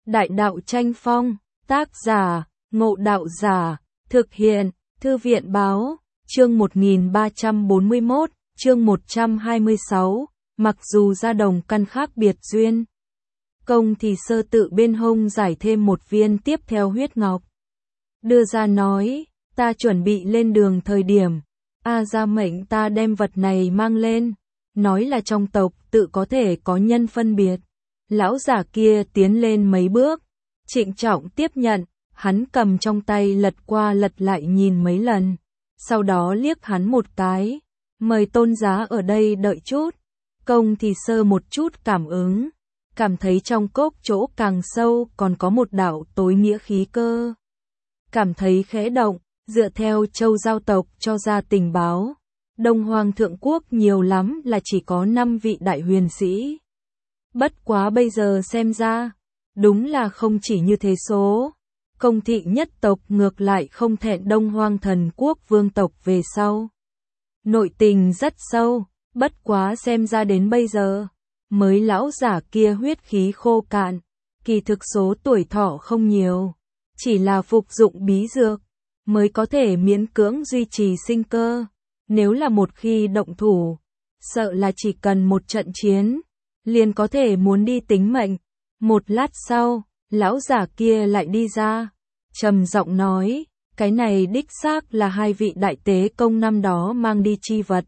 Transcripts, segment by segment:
Đại đạo tranh phong, tác giả, Ngộ Đạo Giả, thực hiện, Thư viện báo, chương 1341, chương 126, mặc dù ra đồng căn khác biệt duyên. Công thì sơ tự bên hông giải thêm một viên tiếp theo huyết ngọc. Đưa ra nói, ta chuẩn bị lên đường thời điểm, ra mệnh ta đem vật này mang lên, nói là trong tộc tự có thể có nhân phân biệt. Lão giả kia tiến lên mấy bước, trịnh trọng tiếp nhận, hắn cầm trong tay lật qua lật lại nhìn mấy lần, sau đó liếc hắn một cái, mời tôn giá ở đây đợi chút. Công thì sơ một chút cảm ứng, cảm thấy trong cốc chỗ càng sâu còn có một đạo tối nghĩa khí cơ. Cảm thấy khẽ động, dựa theo châu giao tộc cho ra tình báo, Đông Hoang Thượng Quốc nhiều lắm là chỉ có 5 vị đại huyền sĩ. Bất quá bây giờ xem ra, đúng là không chỉ như thế số. Công thị nhất tộc ngược lại không thẹn Đông Hoang Thần Quốc vương tộc về sau. Nội tình rất sâu, bất quá xem ra đến bây giờ, mới lão giả kia huyết khí khô cạn, kỳ thực số tuổi thọ không nhiều, chỉ là phục dụng bí dược, mới có thể miễn cưỡng duy trì sinh cơ. Nếu là một khi động thủ, sợ là chỉ cần một trận chiến, liền có thể muốn đi tính mệnh. Một lát sau, lão giả kia lại đi ra, trầm giọng nói, cái này đích xác là 2 vị đại tế công năm đó mang đi chi vật.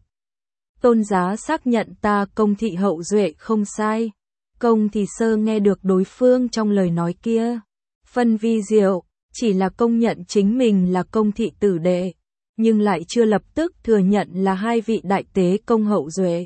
Tôn giá xác nhận ta công thị hậu duệ không sai. Công thì sơ nghe được đối phương trong lời nói kia, phân vi diệu, chỉ là công nhận chính mình là công thị tử đệ, nhưng lại chưa lập tức thừa nhận là 2 vị đại tế công hậu duệ.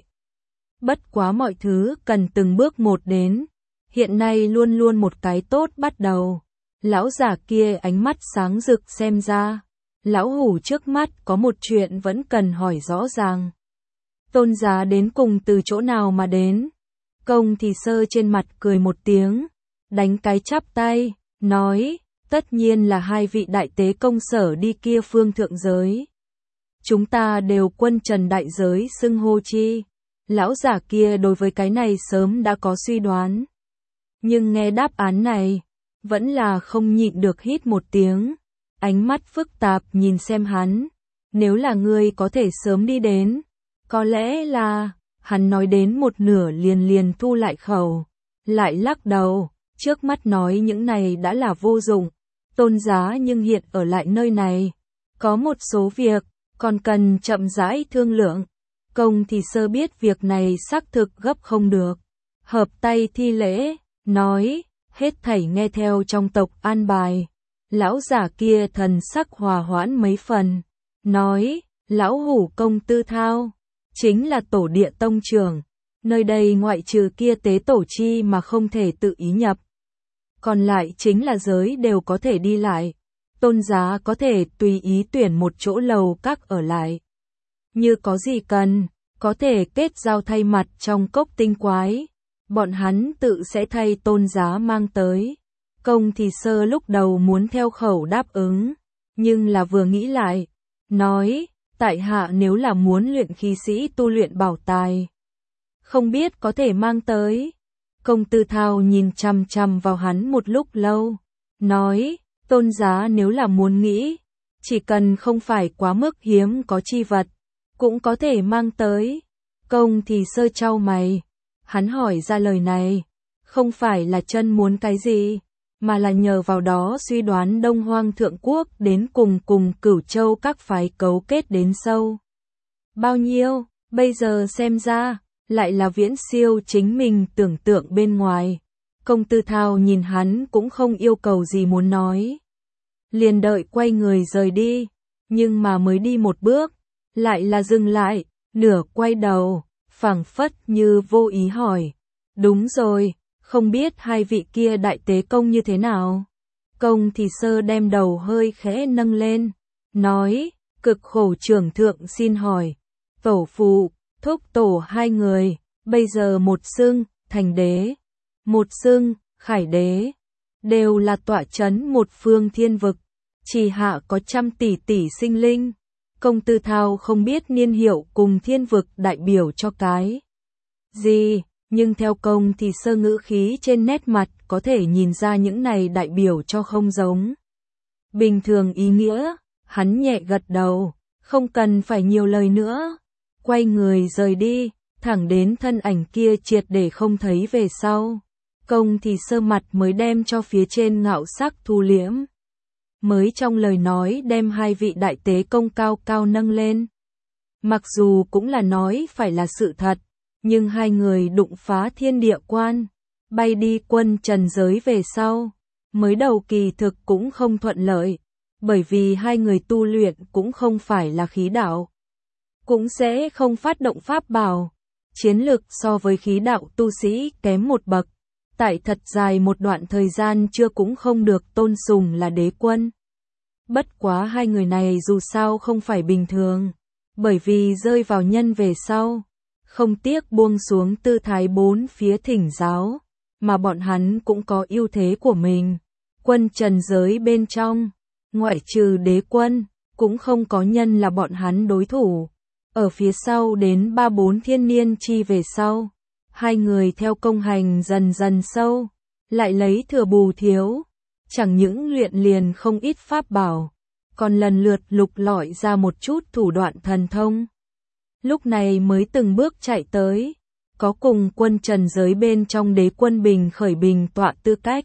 Bất quá mọi thứ cần từng bước một đến, hiện nay luôn luôn một cái tốt bắt đầu. Lão giả kia ánh mắt sáng rực xem ra, lão hủ trước mắt có một chuyện vẫn cần hỏi rõ ràng. Tôn giá đến cùng từ chỗ nào mà đến? Công thì sơ trên mặt cười một tiếng, đánh cái chắp tay, nói, tất nhiên là 2 vị đại tế công sở đi kia phương thượng giới. Chúng ta đều quân trần đại giới xưng hô chi. Lão giả kia đối với cái này sớm đã có suy đoán. Nhưng nghe đáp án này, vẫn là không nhịn được hít một tiếng. Ánh mắt phức tạp nhìn xem hắn. Nếu là ngươi có thể sớm đi đến, có lẽ là, hắn nói đến một nửa liền thu lại khẩu. Lại lắc đầu, trước mắt nói những này đã là vô dụng. Tôn giá nhưng hiện ở lại nơi này. Có một số việc, còn cần chậm rãi thương lượng. Công thì sơ biết việc này xác thực gấp không được. Hợp tay thi lễ, nói, hết thảy nghe theo trong tộc an bài. Lão giả kia thần sắc hòa hoãn mấy phần, nói, lão hủ Công Tư Thao, chính là tổ địa tông trưởng. Nơi đây ngoại trừ kia tế tổ chi mà không thể tự ý nhập. Còn lại chính là giới đều có thể đi lại. Tôn giá có thể tùy ý tuyển một chỗ lầu các ở lại. Như có gì cần, có thể kết giao thay mặt trong cốc tinh quái. Bọn hắn tự sẽ thay tôn giá mang tới. Công thì sơ lúc đầu muốn theo khẩu đáp ứng, nhưng là vừa nghĩ lại, nói, tại hạ nếu là muốn luyện khí sĩ tu luyện bảo tài, không biết có thể mang tới. Công Tư Thao nhìn chằm chằm vào hắn một lúc lâu, nói, tôn giá nếu là muốn nghĩ, chỉ cần không phải quá mức hiếm có chi vật, cũng có thể mang tới. Công thì sơ chau mày, hắn hỏi ra lời này, không phải là chân muốn cái gì, mà là nhờ vào đó suy đoán Đông Hoang Thượng Quốc đến cùng Cửu Châu các phái cấu kết đến sâu. Bao nhiêu, bây giờ xem ra, lại là viễn siêu chính mình tưởng tượng bên ngoài. Công Tư Thao nhìn hắn cũng không yêu cầu gì muốn nói. Liền đợi quay người rời đi, nhưng mà mới đi một bước, lại là dừng lại, nửa quay đầu, phảng phất như vô ý hỏi. Đúng rồi, không biết 2 vị kia đại tế công như thế nào? Công thì sơ đem đầu hơi khẽ nâng lên, nói, cực khổ trưởng thượng xin hỏi. Tổ phụ, thúc tổ 2 người, bây giờ một xưng, thành đế, một xưng, khải đế, đều là tọa chấn một phương thiên vực, chỉ hạ có 100 tỷ sinh linh. Công Tư Thao không biết niên hiệu cùng thiên vực đại biểu cho cái gì, Nhưng theo Công thì Sơ ngữ khí trên nét mặt có thể nhìn ra những này đại biểu cho không giống bình thường ý nghĩa, hắn nhẹ gật đầu, không cần phải nhiều lời nữa, quay người rời đi, thẳng đến thân ảnh kia triệt để không thấy về sau. Công thì Sơ mặt mới đem cho phía trên ngạo sắc thu liễm. Mới trong lời nói đem hai vị đại tế công cao cao nâng lên. Mặc dù cũng là nói phải là sự thật, nhưng hai người đụng phá thiên địa quan, bay đi quân trần giới về sau. Mới đầu kỳ thực cũng không thuận lợi, bởi vì hai người tu luyện cũng không phải là khí đạo. Cũng sẽ không phát động pháp bảo. Chiến lực so với khí đạo tu sĩ kém một bậc. Tại thật dài một đoạn thời gian chưa cũng không được tôn sùng là đế quân. Bất quá hai người này dù sao không phải bình thường, bởi vì rơi vào nhân về sau, không tiếc buông xuống tư thái bốn phía thỉnh giáo, mà bọn hắn cũng có ưu thế của mình. Quân trần giới bên trong, ngoại trừ đế quân, cũng không có nhân là bọn hắn đối thủ. Ở phía sau đến 3-4 thiên niên chi về sau, hai người theo công hành dần dần sâu, lại lấy thừa bù thiếu, chẳng những luyện liền không ít pháp bảo, còn lần lượt lục lọi ra một chút thủ đoạn thần thông. Lúc này mới từng bước chạy tới, có cùng quân trần giới bên trong đế quân bình khởi bình tọa tư cách.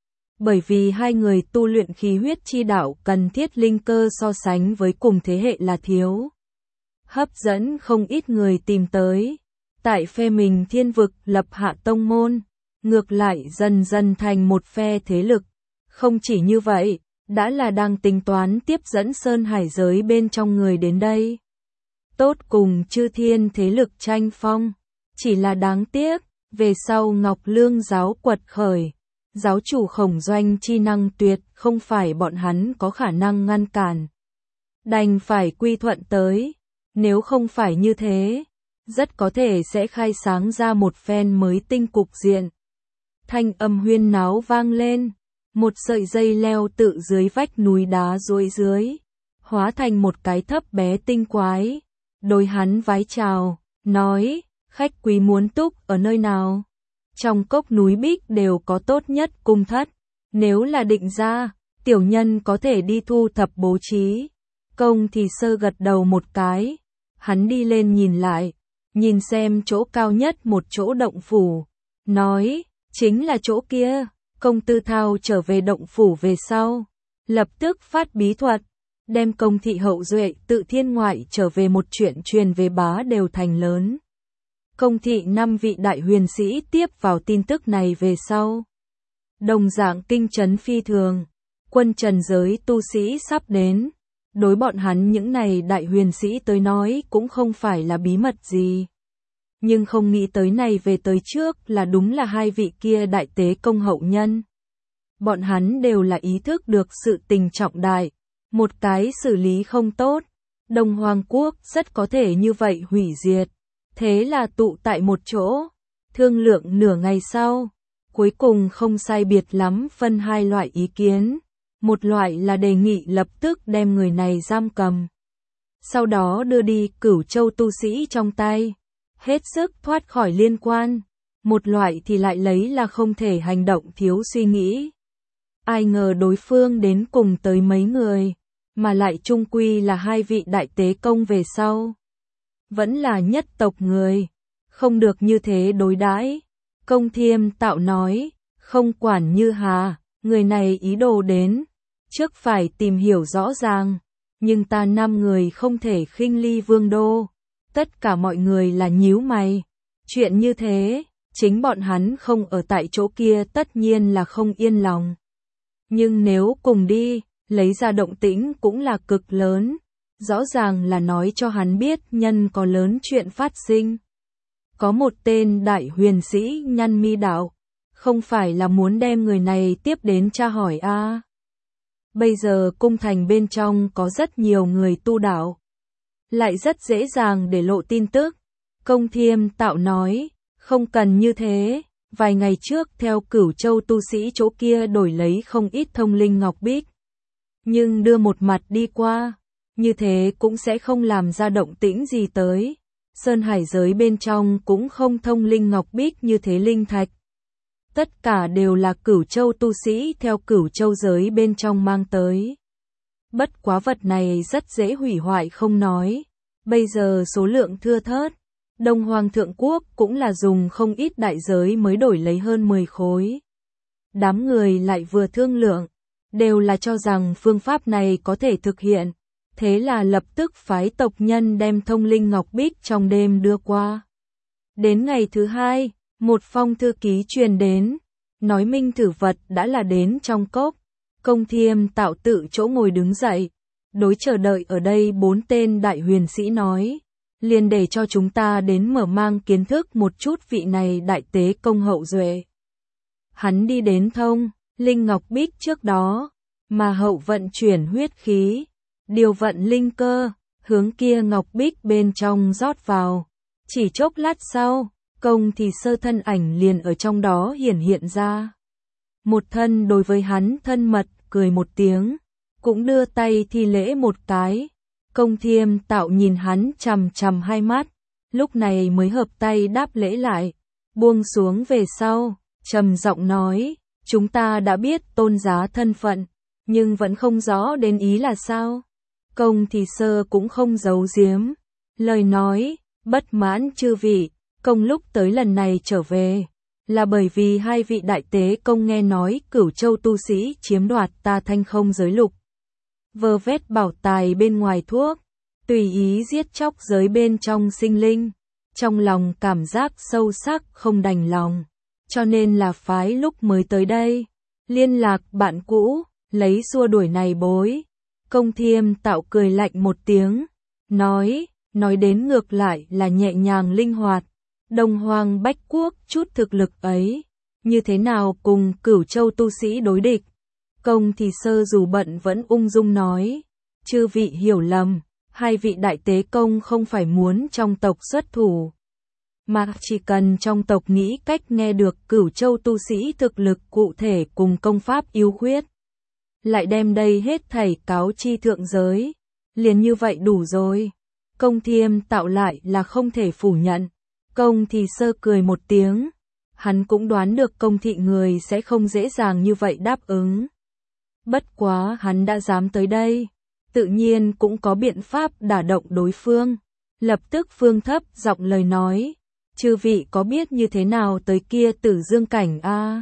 Bởi vì hai người tu luyện khí huyết chi đạo cần thiết linh cơ so sánh với cùng thế hệ là thiếu. Hấp dẫn không ít người tìm tới. Tại phe mình thiên vực lập hạ tông môn, ngược lại dần dần thành một phe thế lực. Không chỉ như vậy, đã là đang tính toán tiếp dẫn Sơn Hải giới bên trong người đến đây. Tốt cùng chư thiên thế lực tranh phong. Chỉ là đáng tiếc, về sau Ngọc Lương giáo quật khởi. Giáo chủ Khổng Doanh chi năng tuyệt không phải bọn hắn có khả năng ngăn cản. Đành phải quy thuận tới. Nếu không phải như thế, rất có thể sẽ khai sáng ra một phen mới tinh cục diện. Thanh âm huyên náo vang lên, một sợi dây leo tự dưới vách núi đá duỗi dưới, hóa thành một cái thấp bé tinh quái. Đối hắn vái chào, nói, khách quý muốn túc ở nơi nào? Trong cốc núi Bích đều có tốt nhất cung thất, nếu là định ra, tiểu nhân có thể đi thu thập bố trí. Công thì Sơ gật đầu một cái, hắn đi lên nhìn lại, nhìn xem chỗ cao nhất một chỗ động phủ, nói, chính là chỗ kia. Công Tư Thao trở về động phủ về sau, lập tức phát bí thuật, đem Công thị hậu duệ tự thiên ngoại trở về một chuyện truyền về bá đều thành lớn. Công thị 5 vị đại huyền sĩ tiếp vào tin tức này về sau. Đồng dạng kinh chấn phi thường, quân trần giới tu sĩ sắp đến. Đối bọn hắn những này đại huyền sĩ tới nói cũng không phải là bí mật gì. Nhưng không nghĩ tới này về tới trước là đúng là hai vị kia đại tế công hậu nhân. Bọn hắn đều là ý thức được sự tình trọng đại. Một cái xử lý không tốt, Đông Hoàng Quốc rất có thể như vậy hủy diệt. Thế là tụ tại một chỗ, thương lượng nửa ngày sau, cuối cùng không sai biệt lắm phân hai loại ý kiến. Một loại là đề nghị lập tức đem người này giam cầm, sau đó đưa đi Cửu Châu tu sĩ trong tay, hết sức thoát khỏi liên quan. Một loại thì lại lấy là không thể hành động thiếu suy nghĩ. Ai ngờ đối phương đến cùng tới mấy người, mà lại chung quy là hai vị đại tế công về sau. Vẫn là nhất tộc người, không được như thế đối đãi. Công Thiêm Tạo nói, không quản như hà, người này ý đồ đến, trước phải tìm hiểu rõ ràng, nhưng ta 5 người không thể khinh ly vương đô. Tất cả mọi người là nhíu mày, chuyện như thế, chính bọn hắn không ở tại chỗ kia tất nhiên là không yên lòng. Nhưng nếu cùng đi, lấy ra động tĩnh cũng là cực lớn, rõ ràng là nói cho hắn biết nhân có lớn chuyện phát sinh. Có một tên đại huyền sĩ nhăn mi đạo, không phải là muốn đem người này tiếp đến tra hỏi a? Bây giờ cung thành bên trong có rất nhiều người tu đạo, lại rất dễ dàng để lộ tin tức. Công Thiêm Tạo nói, không cần như thế, vài ngày trước theo Cửu Châu tu sĩ chỗ kia đổi lấy không ít thông linh ngọc bích. Nhưng đưa một mặt đi qua, như thế cũng sẽ không làm ra động tĩnh gì tới. Sơn hải giới bên trong cũng không thông linh ngọc bích như thế linh thạch. Tất cả đều là Cửu Châu tu sĩ theo Cửu Châu giới bên trong mang tới. Bất quá vật này rất dễ hủy hoại không nói. Bây giờ số lượng thưa thớt. Đông Hoàng Thượng Quốc cũng là dùng không ít đại giới mới đổi lấy hơn 10 khối. Đám người lại vừa thương lượng, đều là cho rằng phương pháp này có thể thực hiện. Thế là lập tức phái tộc nhân đem thông linh ngọc bích trong đêm đưa qua. Đến ngày thứ hai, một phong thư ký truyền đến, nói minh thử vật đã là đến trong cốc. Công Thiêm Tạo tự chỗ ngồi đứng dậy, đối chờ đợi ở đây 4 tên đại huyền sĩ nói, liền để cho chúng ta đến mở mang kiến thức một chút vị này đại tế công hậu duệ. Hắn đi đến thông linh ngọc bích trước đó, mà hậu vận chuyển huyết khí, điều vận linh cơ, hướng kia ngọc bích bên trong rót vào. Chỉ chốc lát sau, Công thì Sơ thân ảnh liền ở trong đó hiện ra. Một thân đối với hắn thân mật, cười một tiếng, cũng đưa tay thi lễ một cái. Công Thiêm Tạo nhìn hắn chằm chằm hai mắt, lúc này mới hợp tay đáp lễ lại, buông xuống về sau, trầm giọng nói, chúng ta đã biết tôn giá thân phận, nhưng vẫn không rõ đến ý là sao. Công thì Sơ cũng không giấu giếm, lời nói, bất mãn chư vị, công lúc tới lần này trở về, là bởi vì hai vị đại tế công nghe nói Cửu Châu tu sĩ chiếm đoạt ta Thanh Không giới lục. Vơ vét bảo tài bên ngoài thuốc, tùy ý giết chóc giới bên trong sinh linh, trong lòng cảm giác sâu sắc không đành lòng, cho nên là phái lúc mới tới đây, liên lạc bạn cũ, lấy xua đuổi này bối. Công Thiêm Tạo cười lạnh một tiếng, nói đến ngược lại là nhẹ nhàng linh hoạt, Đông Hoang Bách Quốc chút thực lực ấy, như thế nào cùng Cửu Châu tu sĩ đối địch. Công thì Sơ dù bận vẫn ung dung nói, chư vị hiểu lầm, hai vị đại tế công không phải muốn trong tộc xuất thủ, mà chỉ cần trong tộc nghĩ cách nghe được Cửu Châu tu sĩ thực lực cụ thể cùng công pháp yếu khuyết, lại đem đây hết thảy cáo chi thượng giới, liền như vậy đủ rồi. Công Thiêm Tạo lại là không thể phủ nhận. Công thì Sơ cười một tiếng, hắn cũng đoán được Công thị người sẽ không dễ dàng như vậy đáp ứng. Bất quá hắn đã dám tới đây, tự nhiên cũng có biện pháp đả động đối phương. Lập tức phương thấp giọng lời nói, chư vị có biết như thế nào tới kia Tử Dương cảnh a?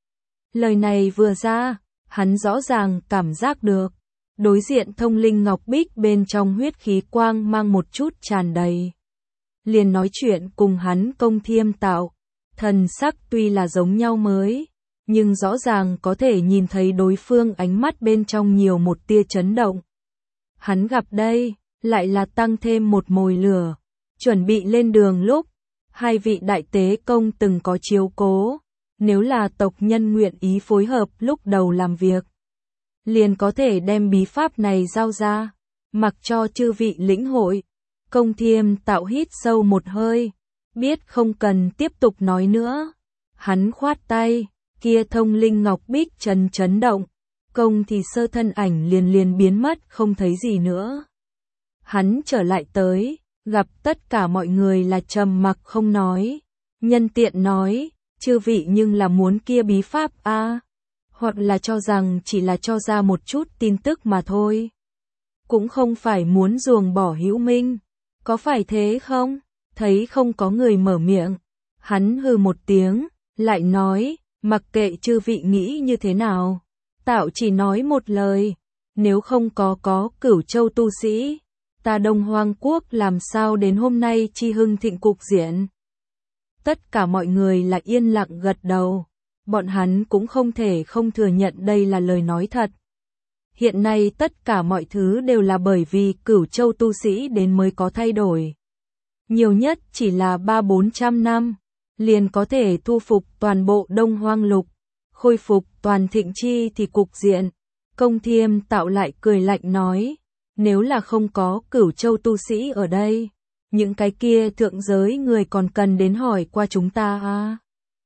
Lời này vừa ra, hắn rõ ràng cảm giác được, đối diện thông linh ngọc bích bên trong huyết khí quang mang một chút tràn đầy. Liền nói chuyện cùng hắn Công Thiêm Tạo, thần sắc tuy là giống nhau mới, nhưng rõ ràng có thể nhìn thấy đối phương ánh mắt bên trong nhiều một tia chấn động. Hắn gặp đây, lại là tăng thêm một mồi lửa, chuẩn bị lên đường lúc, hai vị đại tế công từng có chiếu cố, nếu là tộc nhân nguyện ý phối hợp lúc đầu làm việc, liền có thể đem bí pháp này giao ra, mặc cho chư vị lĩnh hội. Công Thiêm Tạo hít sâu một hơi, biết không cần tiếp tục nói nữa. Hắn khoát tay, kia thông linh ngọc bích chấn động, Công thì Sơ thân ảnh liền biến mất không thấy gì nữa. Hắn trở lại tới, gặp tất cả mọi người là trầm mặc không nói, nhân tiện nói, chư vị nhưng là muốn kia bí pháp a, hoặc là cho rằng chỉ là cho ra một chút tin tức mà thôi, cũng không phải muốn ruồng bỏ hữu minh. Có phải thế không? Thấy không có người mở miệng, hắn hừ một tiếng, lại nói, mặc kệ chư vị nghĩ như thế nào, Tạo chỉ nói một lời, nếu không có Cửu Châu tu sĩ, ta Đông Hoang Quốc làm sao đến hôm nay chi hưng thịnh cục diện. Tất cả mọi người là yên lặng gật đầu, bọn hắn cũng không thể không thừa nhận đây là lời nói thật. Hiện nay tất cả mọi thứ đều là bởi vì Cửu Châu tu sĩ đến mới có thay đổi. Nhiều nhất chỉ là 300-400 năm, liền có thể thu phục toàn bộ Đông Hoang Lục, khôi phục toàn thịnh chi thì cục diện. Công Thiêm Tạo lại cười lạnh nói, nếu là không có Cửu Châu tu sĩ ở đây, những cái kia thượng giới người còn cần đến hỏi qua chúng ta à?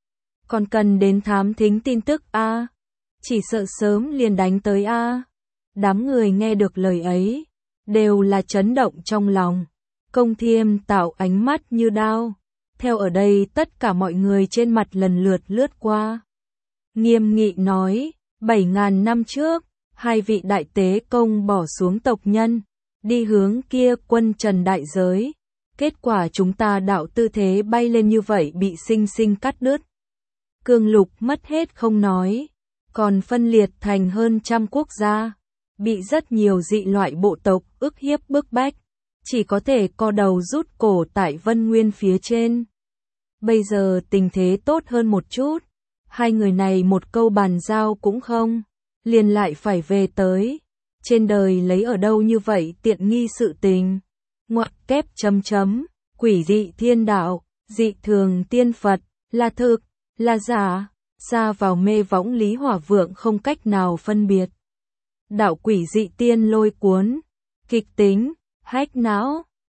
Còn cần đến thám thính tin tức à? Chỉ sợ sớm liền đánh tới à? Đám người nghe được lời ấy, đều là chấn động trong lòng. Công Thiêm tạo ánh mắt như đao. Theo ở đây tất cả mọi người trên mặt lần lượt lướt qua. Nghiêm nghị nói, 7.000 năm trước, hai vị đại tế công bỏ xuống tộc nhân, đi hướng kia quân trần đại giới. Kết quả chúng ta đạo tư thế bay lên như vậy bị sinh sinh cắt đứt. Cương lục mất hết không nói, còn phân liệt thành hơn trăm quốc gia, bị rất nhiều dị loại bộ tộc ức hiếp bức bách, chỉ có thể co đầu rút cổ tại Vân Nguyên phía trên. Bây giờ tình thế tốt hơn một chút, hai người này một câu bàn giao cũng không, liền lại phải về tới. Trên đời lấy ở đâu như vậy tiện nghi sự tình. Ngoặc kép chấm chấm, quỷ dị thiên đạo, dị thường tiên Phật, là thực, là giả, ra vào mê võng Lý Hỏa Vượng không cách nào phân biệt. Đạo quỷ dị tiên lôi cuốn, kịch tính, hách não.